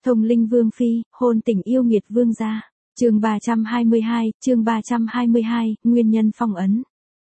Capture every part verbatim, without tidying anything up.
Thông linh vương phi, hôn tình yêu nghiệt vương gia. Chương ba trăm hai mươi hai, chương ba trăm hai mươi hai, nguyên nhân phong ấn.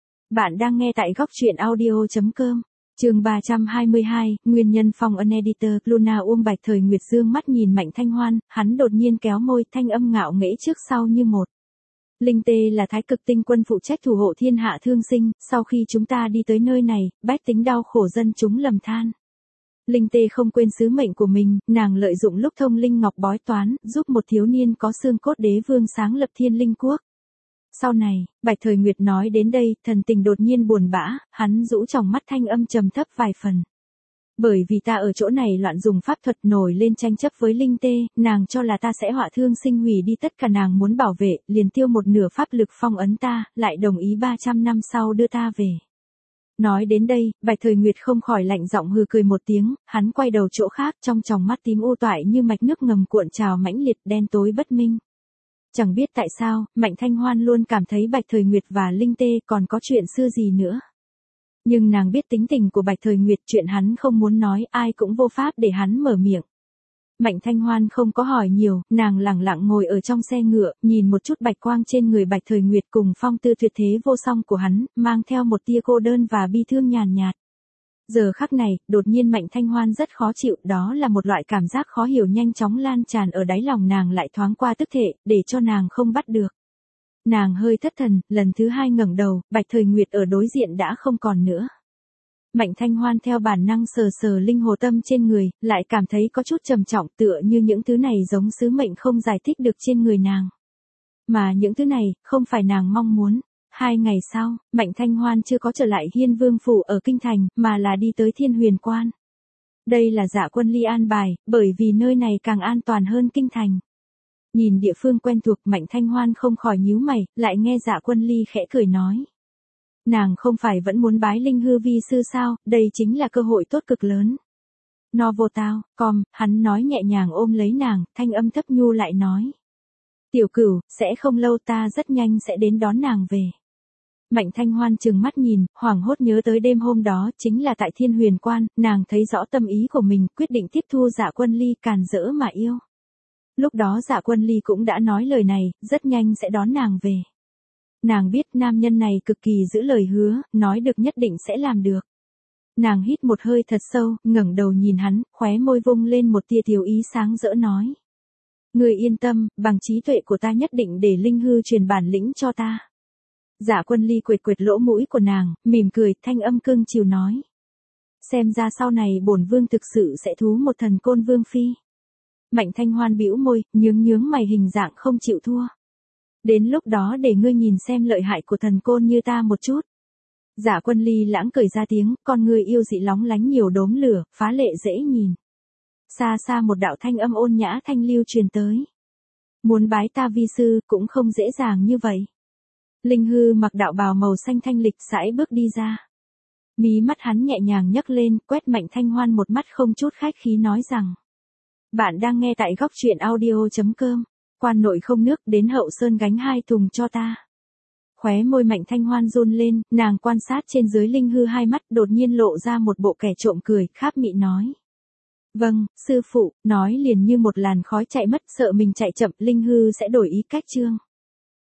Bạn đang nghe tại góc truyện audio chấm com. Chương ba trăm hai mươi hai, nguyên nhân phong ấn. Editor Luna Uông Bạch Thời Nguyệt dương mắt nhìn Mạnh Thanh Hoan, hắn đột nhiên kéo môi, thanh âm ngạo nghễ trước sau như một. Linh Tê là thái cực tinh quân phụ trách thủ hộ thiên hạ thương sinh, sau khi chúng ta đi tới nơi này, bách tính đau khổ dân chúng lầm than. Linh Tê không quên sứ mệnh của mình, nàng lợi dụng lúc thông linh ngọc bói toán, giúp một thiếu niên có xương cốt đế vương sáng lập thiên linh quốc. Sau này, Bạch Thời Nguyệt nói đến đây, thần tình đột nhiên buồn bã, hắn rũ tròng mắt, thanh âm trầm thấp vài phần. Bởi vì ta ở chỗ này loạn dùng pháp thuật, nổi lên tranh chấp với Linh Tê, nàng cho là ta sẽ họa thương sinh, hủy đi tất cả nàng muốn bảo vệ, liền tiêu một nửa pháp lực phong ấn ta, lại đồng ý ba trăm năm sau đưa ta về. Nói đến đây, Bạch Thời Nguyệt không khỏi lạnh giọng hừ cười một tiếng, hắn quay đầu chỗ khác, trong tròng mắt tím u toại như mạch nước ngầm cuộn trào mãnh liệt, đen tối bất minh. Chẳng biết tại sao, Mạnh Thanh Hoan luôn cảm thấy Bạch Thời Nguyệt và Linh Tê còn có chuyện xưa gì nữa. Nhưng nàng biết tính tình của Bạch Thời Nguyệt, chuyện hắn không muốn nói, ai cũng vô pháp để hắn mở miệng. Mạnh Thanh Hoan không có hỏi nhiều, nàng lẳng lặng ngồi ở trong xe ngựa, nhìn một chút bạch quang trên người Bạch Thời Nguyệt cùng phong tư tuyệt thế vô song của hắn, mang theo một tia cô đơn và bi thương nhàn nhạt. Giờ khắc này, đột nhiên Mạnh Thanh Hoan rất khó chịu, đó là một loại cảm giác khó hiểu nhanh chóng lan tràn ở đáy lòng nàng, lại thoáng qua tức thể, để cho nàng không bắt được. Nàng hơi thất thần, lần thứ hai ngẩng đầu, Bạch Thời Nguyệt ở đối diện đã không còn nữa. Mạnh Thanh Hoan theo bản năng sờ sờ linh hồ tâm trên người, lại cảm thấy có chút trầm trọng, tựa như những thứ này giống sứ mệnh không giải thích được trên người nàng. Mà những thứ này, không phải nàng mong muốn. Hai ngày sau, Mạnh Thanh Hoan chưa có trở lại Hiên Vương phủ ở Kinh Thành, mà là đi tới Thiên Huyền Quan. Đây là Dạ Quân Ly an bài, bởi vì nơi này càng an toàn hơn Kinh Thành. Nhìn địa phương quen thuộc, Mạnh Thanh Hoan không khỏi nhíu mày, lại nghe Dạ Quân Ly khẽ cười nói. Nàng không phải vẫn muốn bái Linh Hư vi sư sao, đây chính là cơ hội tốt cực lớn. No vô tao, com, hắn nói nhẹ nhàng ôm lấy nàng, thanh âm thấp nhu lại nói. Tiểu Cửu, sẽ không lâu, ta rất nhanh sẽ đến đón nàng về. Mạnh Thanh Hoan trừng mắt nhìn, hoảng hốt nhớ tới đêm hôm đó, chính là tại Thiên Huyền Quan, nàng thấy rõ tâm ý của mình, quyết định tiếp thu Dạ Quân Ly, càn rỡ mà yêu. Lúc đó Dạ Quân Ly cũng đã nói lời này, rất nhanh sẽ đón nàng về. Nàng biết nam nhân này cực kỳ giữ lời hứa, nói được nhất định sẽ làm được. Nàng hít một hơi thật sâu, ngẩng đầu nhìn hắn, khóe môi vung lên một tia tiểu ý sáng rỡ nói. Ngươi yên tâm, bằng trí tuệ của ta nhất định để Linh Hư truyền bản lĩnh cho ta. Dạ Quân Ly quệt quệt lỗ mũi của nàng, mỉm cười, thanh âm cưng chiều nói. Xem ra sau này bổn vương thực sự sẽ thú một thần côn vương phi. Mạnh Thanh Hoan bĩu môi, nhướng nhướng mày, hình dạng không chịu thua. Đến lúc đó để ngươi nhìn xem lợi hại của thần côn như ta một chút. Dạ Quân Ly lãng cười ra tiếng, con ngươi yêu dị lóng lánh nhiều đốm lửa, phá lệ dễ nhìn. Xa xa một đạo thanh âm ôn nhã thanh lưu truyền tới. Muốn bái ta vi sư cũng không dễ dàng như vậy. Linh Hư mặc đạo bào màu xanh thanh lịch sải bước đi ra. Mí mắt hắn nhẹ nhàng nhấc lên, quét Mạnh Thanh Hoan một mắt không chút khách khí nói rằng. Bạn đang nghe tại góc truyện audio chấm com. Quan nội không nước, đến Hậu Sơn gánh hai thùng cho ta. Khóe môi Mạnh Thanh Hoan run lên, nàng quan sát trên dưới Linh Hư hai mắt, đột nhiên lộ ra một bộ kẻ trộm cười, kháp mị nói. Vâng, sư phụ, nói liền như một làn khói chạy mất, sợ mình chạy chậm, Linh Hư sẽ đổi ý cách chương.